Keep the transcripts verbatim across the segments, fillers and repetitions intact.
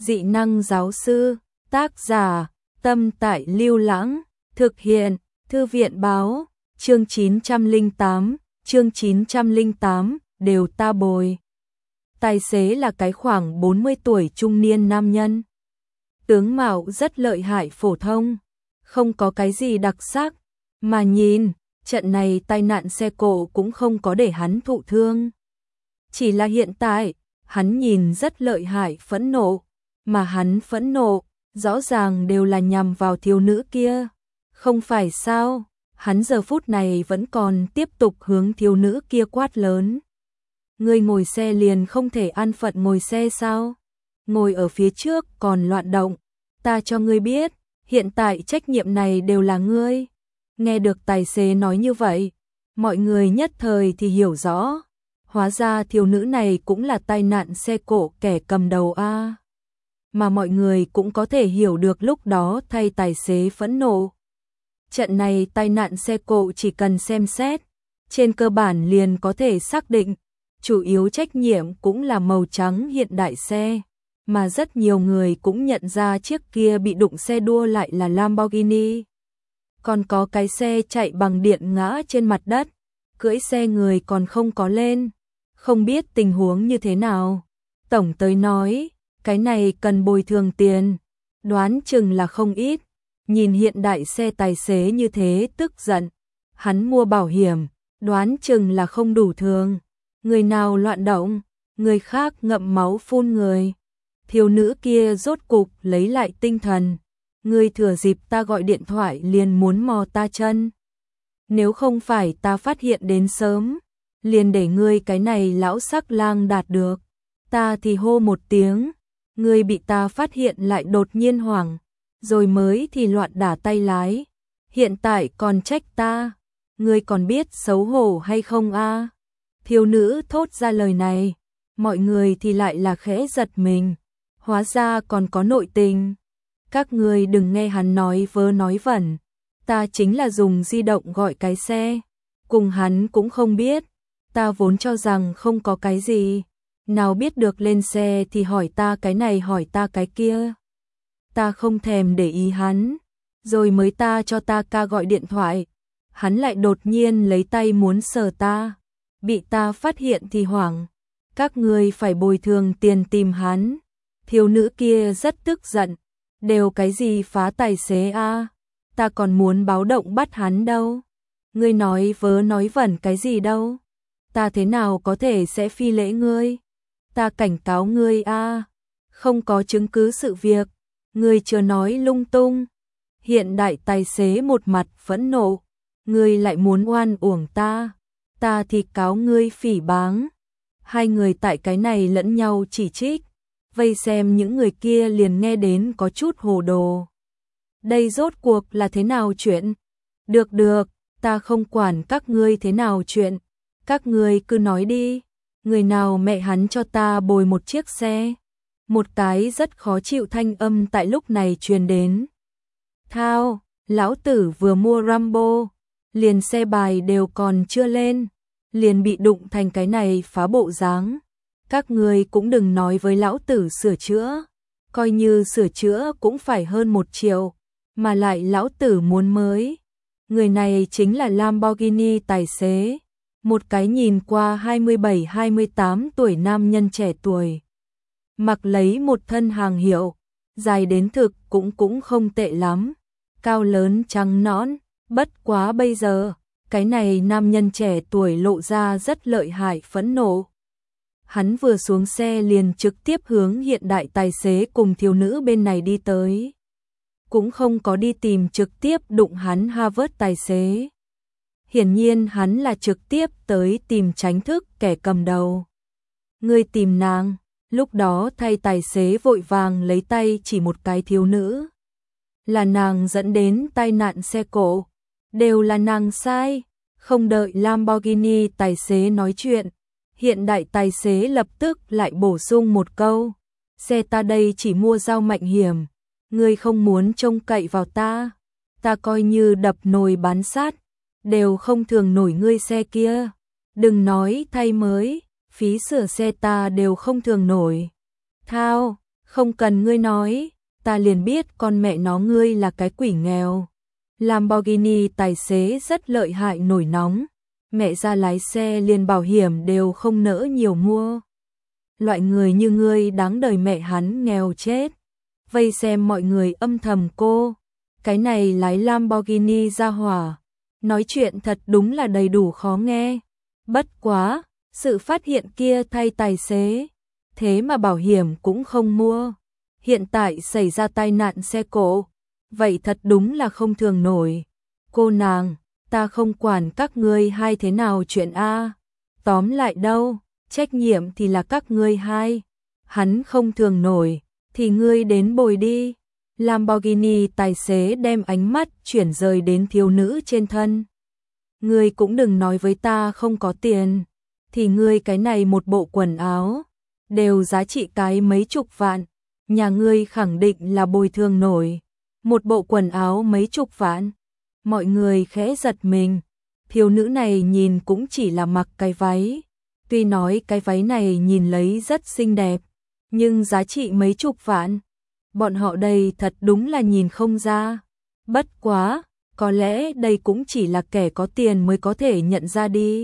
Dị năng giáo sư, tác giả, Tâm Tại Lưu Lãng, thực hiện, Thư viện báo, chương chín trăm lẻ tám, chương chín trăm lẻ tám, đều ta bồi. Tài xế là cái khoảng bốn mươi tuổi trung niên nam nhân. Tướng mạo rất lợi hại phổ thông, không có cái gì đặc sắc, mà nhìn, trận này tai nạn xe cộ cũng không có để hắn thụ thương. Chỉ là hiện tại, hắn nhìn rất lợi hại phẫn nộ, mà hắn phẫn nộ, rõ ràng đều là nhằm vào thiếu nữ kia. Không phải sao, hắn giờ phút này vẫn còn tiếp tục hướng thiếu nữ kia quát lớn. Ngươi ngồi xe liền không thể an phận ngồi xe sao? Ngồi ở phía trước còn loạn động, ta cho ngươi biết, hiện tại trách nhiệm này đều là ngươi. Nghe được tài xế nói như vậy, mọi người nhất thời thì hiểu rõ. Hóa ra thiếu nữ này cũng là tai nạn xe cộ kẻ cầm đầu a. Mà mọi người cũng có thể hiểu được lúc đó thay tài xế phẫn nộ. Trận này tai nạn xe cộ chỉ cần xem xét, trên cơ bản liền có thể xác định, chủ yếu trách nhiệm cũng là màu trắng hiện đại xe, mà rất nhiều người cũng nhận ra chiếc kia bị đụng xe đua lại là Lamborghini. Còn có cái xe chạy bằng điện ngã trên mặt đất, cưỡi xe người còn không có lên, không biết tình huống như thế nào. Tổng tới nói, cái này cần bồi thường tiền, đoán chừng là không ít. Nhìn hiện đại xe tài xế như thế tức giận, hắn mua bảo hiểm, đoán chừng là không đủ thường. Người nào loạn động, người khác ngậm máu phun người. Thiếu nữ kia rốt cục lấy lại tinh thần. Ngươi thừa dịp ta gọi điện thoại liền muốn mò ta chân. Nếu không phải ta phát hiện đến sớm, liền để ngươi cái này lão sắc lang đạt được. Ta thì hô một tiếng, ngươi bị ta phát hiện lại đột nhiên hoảng, rồi mới thì loạn đả tay lái. Hiện tại còn trách ta, ngươi còn biết xấu hổ hay không a? Thiếu nữ thốt ra lời này, mọi người thì lại là khẽ giật mình, hóa ra còn có nội tình. Các ngươi đừng nghe hắn nói vớ nói vẩn, ta chính là dùng di động gọi cái xe, cùng hắn cũng không biết, ta vốn cho rằng không có cái gì, nào biết được lên xe thì hỏi ta cái này hỏi ta cái kia. Ta không thèm để ý hắn, rồi mới ta cho ta ca gọi điện thoại, hắn lại đột nhiên lấy tay muốn sờ ta, bị ta phát hiện thì hoảng, các ngươi phải bồi thường tiền tìm hắn. Thiếu nữ kia rất tức giận, đều cái gì phá tài xế a, ta còn muốn báo động bắt hắn đâu. Ngươi nói vớ nói vẩn cái gì đâu, ta thế nào có thể sẽ phi lễ ngươi. Ta cảnh cáo ngươi a, không có chứng cứ sự việc, ngươi chưa nói lung tung. Hiện đại tài xế một mặt phẫn nộ, ngươi lại muốn oan uổng ta, ta thì cáo ngươi phỉ báng. Hai người tại cái này lẫn nhau chỉ trích, vây xem những người kia liền nghe đến có chút hồ đồ. Đây rốt cuộc là thế nào chuyện? Được được, ta không quản các ngươi thế nào chuyện, các ngươi cứ nói đi, người nào mẹ hắn cho ta bồi một chiếc xe. Một cái rất khó chịu thanh âm tại lúc này truyền đến. Thao, lão tử vừa mua Rambo, liền xe bài đều còn chưa lên, liền bị đụng thành cái này phá bộ dáng. Các người cũng đừng nói với lão tử sửa chữa, coi như sửa chữa cũng phải hơn một triệu, mà lại lão tử muốn mới. Người này chính là Lamborghini tài xế, một cái nhìn qua hai mươi bảy hai mươi tám tuổi nam nhân trẻ tuổi. Mặc lấy một thân hàng hiệu, dài đến thực cũng cũng không tệ lắm, cao lớn trắng nõn, bất quá bây giờ, cái này nam nhân trẻ tuổi lộ ra rất lợi hại phẫn nộ. Hắn vừa xuống xe liền trực tiếp hướng hiện đại tài xế cùng thiếu nữ bên này đi tới. Cũng không có đi tìm trực tiếp đụng hắn Harvard tài xế. Hiển nhiên hắn là trực tiếp tới tìm tránh thức kẻ cầm đầu. Ngươi tìm nàng, lúc đó thay tài xế vội vàng lấy tay chỉ một cái thiếu nữ. Là nàng dẫn đến tai nạn xe cộ, đều là nàng sai. Không đợi Lamborghini tài xế nói chuyện, hiện đại tài xế lập tức lại bổ sung một câu. Xe ta đây chỉ mua dao mạnh hiểm, ngươi không muốn trông cậy vào ta, ta coi như đập nồi bán sát, đều không thường nổi ngươi xe kia. Đừng nói thay mới, phí sửa xe ta đều không thường nổi. Thao, Không cần ngươi nói, ta liền biết con mẹ nó ngươi là cái quỷ nghèo. Lamborghini tài xế rất lợi hại nổi nóng, mẹ ra lái xe liền bảo hiểm đều không nỡ nhiều mua. Loại người như ngươi đáng đời mẹ hắn nghèo chết. Vây xem mọi người âm thầm cô, cái này lái Lamborghini ra hỏa, nói chuyện thật đúng là đầy đủ khó nghe. Bất quá, sự phát hiện kia thay tài xế, thế mà bảo hiểm cũng không mua. Hiện tại xảy ra tai nạn xe cộ, vậy thật đúng là không thường nổi. Cô nàng, ta không quản các ngươi hai thế nào chuyện A. Tóm lại đâu, trách nhiệm thì là các ngươi hai. Hắn không thường nổi, thì ngươi đến bồi đi. Lamborghini tài xế đem ánh mắt chuyển rời đến thiếu nữ trên thân. Ngươi cũng đừng nói với ta không có tiền, thì ngươi cái này một bộ quần áo, đều giá trị cái mấy chục vạn, nhà ngươi khẳng định là bồi thường nổi. Một bộ quần áo mấy chục vạn, mọi người khẽ giật mình, thiếu nữ này nhìn cũng chỉ là mặc cái váy, tuy nói cái váy này nhìn lấy rất xinh đẹp, nhưng giá trị mấy chục vạn, bọn họ đây thật đúng là nhìn không ra. Bất quá, có lẽ đây cũng chỉ là kẻ có tiền mới có thể nhận ra đi.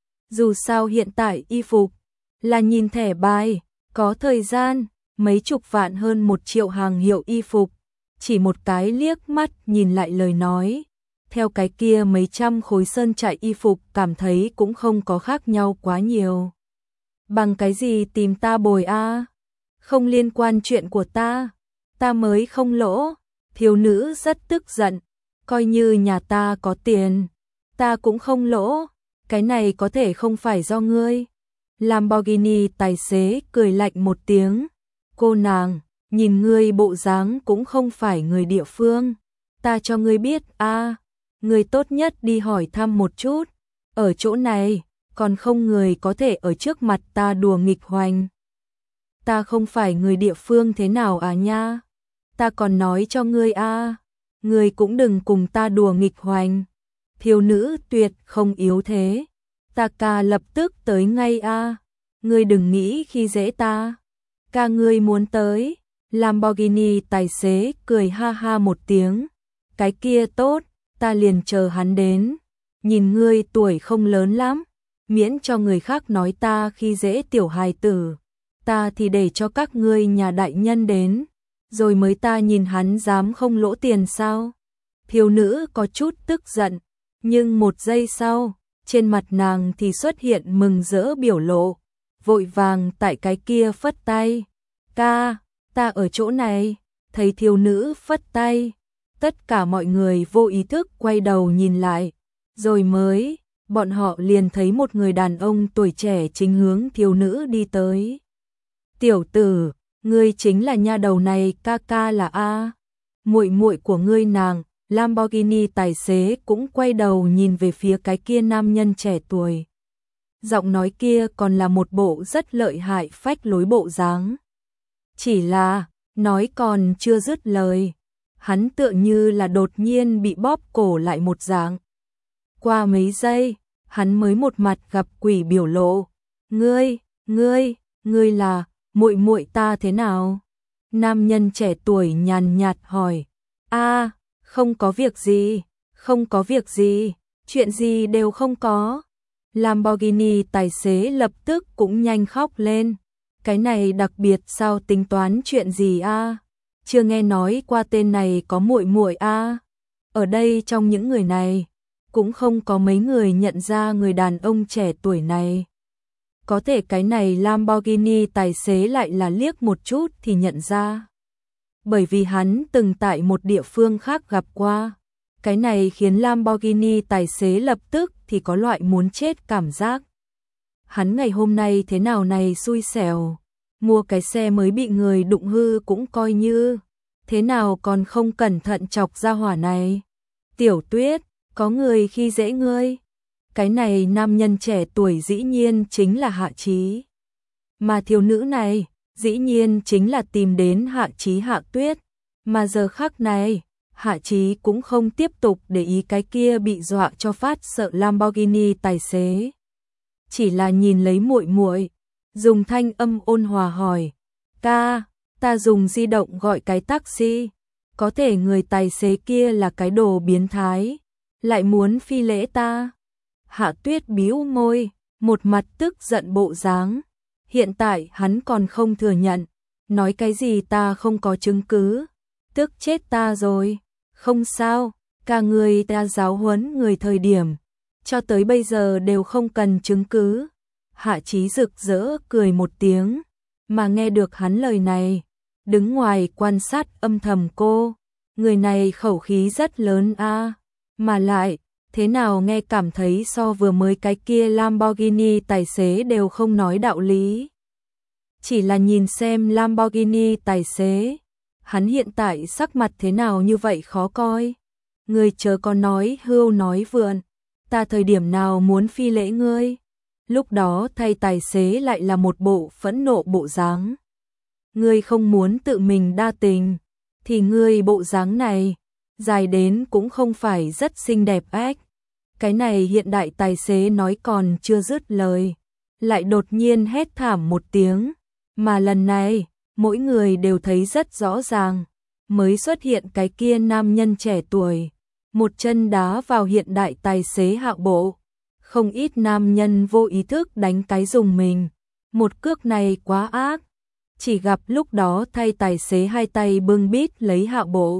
Dù sao hiện tại y phục là nhìn thẻ bài, có thời gian, mấy chục vạn hơn một triệu hàng hiệu y phục, chỉ một cái liếc mắt nhìn lại lời nói, theo cái kia mấy trăm khối sơn trại y phục cảm thấy cũng không có khác nhau quá nhiều. Bằng cái gì tìm ta bồi a? Không liên quan chuyện của ta, ta mới không lỗ. Thiếu nữ rất tức giận, coi như nhà ta có tiền, ta cũng không lỗ, cái này có thể không phải do ngươi. Lamborghini tài xế cười lạnh một tiếng, cô nàng, nhìn ngươi bộ dáng cũng không phải người địa phương, ta cho ngươi biết a, ngươi tốt nhất đi hỏi thăm một chút, ở chỗ này, còn không người có thể ở trước mặt ta đùa nghịch hoành. Ta không phải người địa phương thế nào à nha, ta còn nói cho ngươi a, ngươi cũng đừng cùng ta đùa nghịch hoành. Thiếu nữ tuyệt không yếu thế, ta ca lập tức tới ngay a, ngươi đừng nghĩ khi dễ ta, ca ngươi muốn tới. Lamborghini tài xế cười ha ha một tiếng, cái kia tốt, ta liền chờ hắn đến, nhìn ngươi tuổi không lớn lắm, miễn cho người khác nói ta khi dễ tiểu hài tử, ta thì để cho các ngươi nhà đại nhân đến, rồi mới ta nhìn hắn dám không lỗ tiền sao. Thiếu nữ có chút tức giận, nhưng một giây sau, trên mặt nàng thì xuất hiện mừng rỡ biểu lộ, vội vàng tại cái kia phất tay, ca, ta ở chỗ này. Thấy thiếu nữ phất tay, tất cả mọi người vô ý thức quay đầu nhìn lại, rồi mới, bọn họ liền thấy một người đàn ông tuổi trẻ chính hướng thiếu nữ đi tới. Tiểu tử, ngươi chính là nha đầu này, ca ca là a, muội muội của ngươi nàng. Lamborghini tài xế cũng quay đầu nhìn về phía cái kia nam nhân trẻ tuổi. Giọng nói kia còn là một bộ rất lợi hại phách lối bộ dáng. Chỉ là, nói còn chưa dứt lời, hắn tựa như là đột nhiên bị bóp cổ lại một dạng. Qua mấy giây, hắn mới một mặt gặp quỷ biểu lộ. Ngươi, ngươi, ngươi là, muội muội ta thế nào? Nam nhân trẻ tuổi nhàn nhạt hỏi. A, không có việc gì, không có việc gì, chuyện gì đều không có. Lamborghini tài xế lập tức cũng nhanh khóc lên. Cái này đặc biệt sao tính toán chuyện gì a? Chưa nghe nói qua tên này có muội muội a. Ở đây trong những người này, cũng không có mấy người nhận ra người đàn ông trẻ tuổi này. Có thể cái này Lamborghini tài xế lại là liếc một chút thì nhận ra. Bởi vì hắn từng tại một địa phương khác gặp qua. Cái này khiến Lamborghini tài xế lập tức thì có loại muốn chết cảm giác. Hắn ngày hôm nay thế nào này xui xẻo, mua cái xe mới bị người đụng hư cũng coi như, thế nào còn không cẩn thận chọc ra hỏa này. Tiểu Tuyết, có người khi dễ ngươi. Cái này nam nhân trẻ tuổi dĩ nhiên chính là Hạ Chí. Mà thiếu nữ này, dĩ nhiên chính là tìm đến Hạ Chí Hạ Tuyết. Mà giờ khắc này, Hạ Chí cũng không tiếp tục để ý cái kia bị dọa cho phát sợ Lamborghini tài xế. Chỉ là nhìn lấy muội muội, dùng thanh âm ôn hòa hỏi, ca, ta dùng di động gọi cái taxi, có thể người tài xế kia là cái đồ biến thái, lại muốn phi lễ ta. Hạ Tuyết bĩu môi, một mặt tức giận bộ dáng. Hiện tại hắn còn không thừa nhận, nói cái gì ta không có chứng cứ, tức chết ta rồi. Không sao, cả người ta giáo huấn người thời điểm, cho tới bây giờ đều không cần chứng cứ. Hạ Chí rực rỡ cười một tiếng, mà nghe được hắn lời này, đứng ngoài quan sát âm thầm cô, người này khẩu khí rất lớn a, mà lại, thế nào nghe cảm thấy so vừa mới cái kia Lamborghini tài xế đều không nói đạo lý. Chỉ là nhìn xem Lamborghini tài xế, hắn hiện tại sắc mặt thế nào như vậy khó coi. Người chớ có nói hưu nói vượn, ta thời điểm nào muốn phi lễ ngươi. Lúc đó thay tài xế lại là một bộ phẫn nộ bộ dáng. Ngươi không muốn tự mình đa tình, thì ngươi bộ dáng này, dài đến cũng không phải rất xinh đẹp ếch. Cái này hiện đại tài xế nói còn chưa dứt lời, lại đột nhiên hét thảm một tiếng, mà lần này, mỗi người đều thấy rất rõ ràng, mới xuất hiện cái kia nam nhân trẻ tuổi, một chân đá vào hiện đại tài xế Hạ Bộ. Không ít nam nhân vô ý thức đánh cái dùng mình, một cước này quá ác, chỉ gặp lúc đó thay tài xế hai tay bưng bít lấy Hạ Bộ,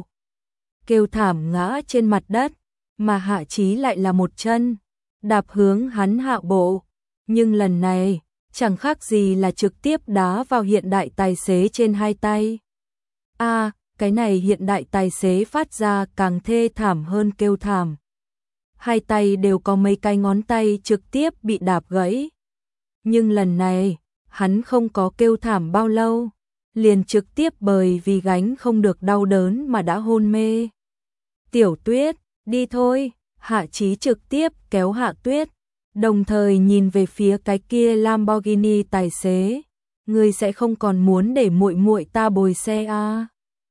kêu thảm ngã trên mặt đất, mà Hạ Chí lại là một chân đạp hướng hắn Hạ Bộ, nhưng lần này chẳng khác gì là trực tiếp đá vào hiện đại tài xế trên hai tay. A, à, cái này hiện đại tài xế phát ra càng thê thảm hơn kêu thảm. Hai tay đều có mấy cái ngón tay trực tiếp bị đạp gãy. Nhưng lần này, hắn không có kêu thảm bao lâu, liền trực tiếp bởi vì gánh không được đau đớn mà đã hôn mê. Tiểu Tuyết, đi thôi, Hạ Chí trực tiếp kéo Hạ Tuyết, đồng thời nhìn về phía cái kia Lamborghini tài xế, ngươi sẽ không còn muốn để muội muội ta bồi xe à?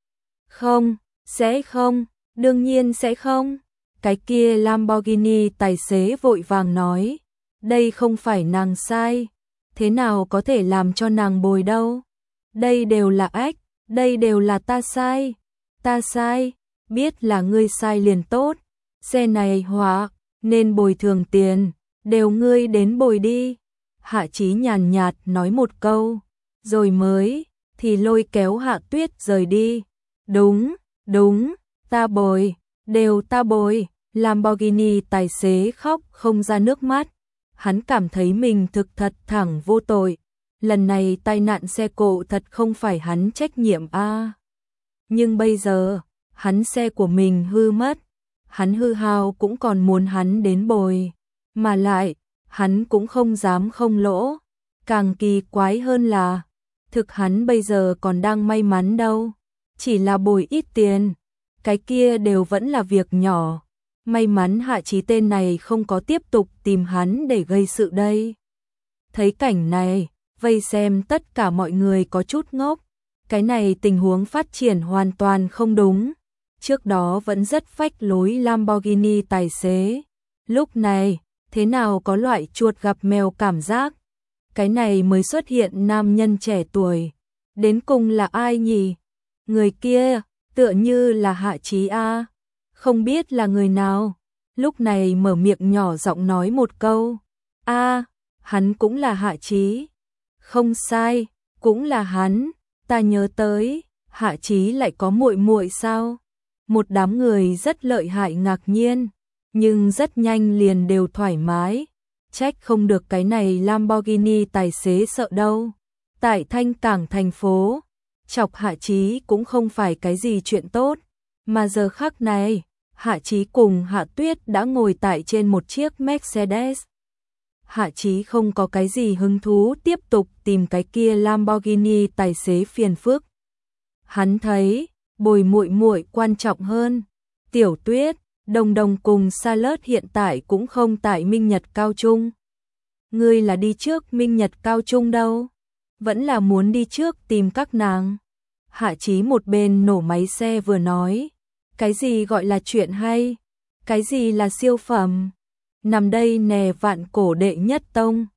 Không, sẽ không, đương nhiên sẽ không. Cái kia Lamborghini tài xế vội vàng nói, đây không phải nàng sai, thế nào có thể làm cho nàng bồi đâu. Đây đều là ếch, đây đều là ta sai, ta sai, biết là ngươi sai liền tốt, xe này hóa, nên bồi thường tiền, đều ngươi đến bồi đi. Hạ Chí nhàn nhạt nói một câu, rồi mới, thì lôi kéo Hạ Tuyết rời đi. Đúng, đúng, ta bồi, đều ta bồi. Lamborghini tài xế khóc không ra nước mắt, hắn cảm thấy mình thực thật thẳng vô tội, lần này tai nạn xe cộ thật không phải hắn trách nhiệm a. À. Nhưng bây giờ, hắn xe của mình hư mất, hắn hư hao cũng còn muốn hắn đến bồi, mà lại, hắn cũng không dám không lỗ, càng kỳ quái hơn là, thực hắn bây giờ còn đang may mắn đâu, chỉ là bồi ít tiền, cái kia đều vẫn là việc nhỏ. May mắn Hạ Chí tên này không có tiếp tục tìm hắn để gây sự đây. Thấy cảnh này, vây xem tất cả mọi người có chút ngốc. Cái này tình huống phát triển hoàn toàn không đúng. Trước đó vẫn rất phách lối Lamborghini tài xế. Lúc này, thế nào có loại chuột gặp mèo cảm giác. Cái này mới xuất hiện nam nhân trẻ tuổi. Đến cùng là ai nhỉ? Người kia, tựa như là Hạ Chí A. Không biết là người nào, lúc này mở miệng nhỏ giọng nói một câu, a, à, hắn cũng là Hạ Chí. Không sai, cũng là hắn, ta nhớ tới, Hạ Chí lại có muội muội sao? Một đám người rất lợi hại ngạc nhiên, nhưng rất nhanh liền đều thoải mái, trách không được cái này Lamborghini tài xế sợ đâu. Tại Thanh Cảng thành phố, chọc Hạ Chí cũng không phải cái gì chuyện tốt. Mà giờ khắc này, Hạ Chí cùng Hạ Tuyết đã ngồi tại trên một chiếc Mercedes. Hạ Chí không có cái gì hứng thú tiếp tục tìm cái kia Lamborghini tài xế phiền phức. Hắn thấy, bồi muội muội quan trọng hơn. Tiểu Tuyết, Đồng Đồng cùng Charlotte hiện tại cũng không tại Minh Nhật Cao Trung. Ngươi là đi trước Minh Nhật Cao Trung đâu? Vẫn là muốn đi trước tìm các nàng. Hạ Chí một bên nổ máy xe vừa nói, cái gì gọi là chuyện hay, cái gì là siêu phẩm, nằm đây nè vạn cổ đệ nhất tông.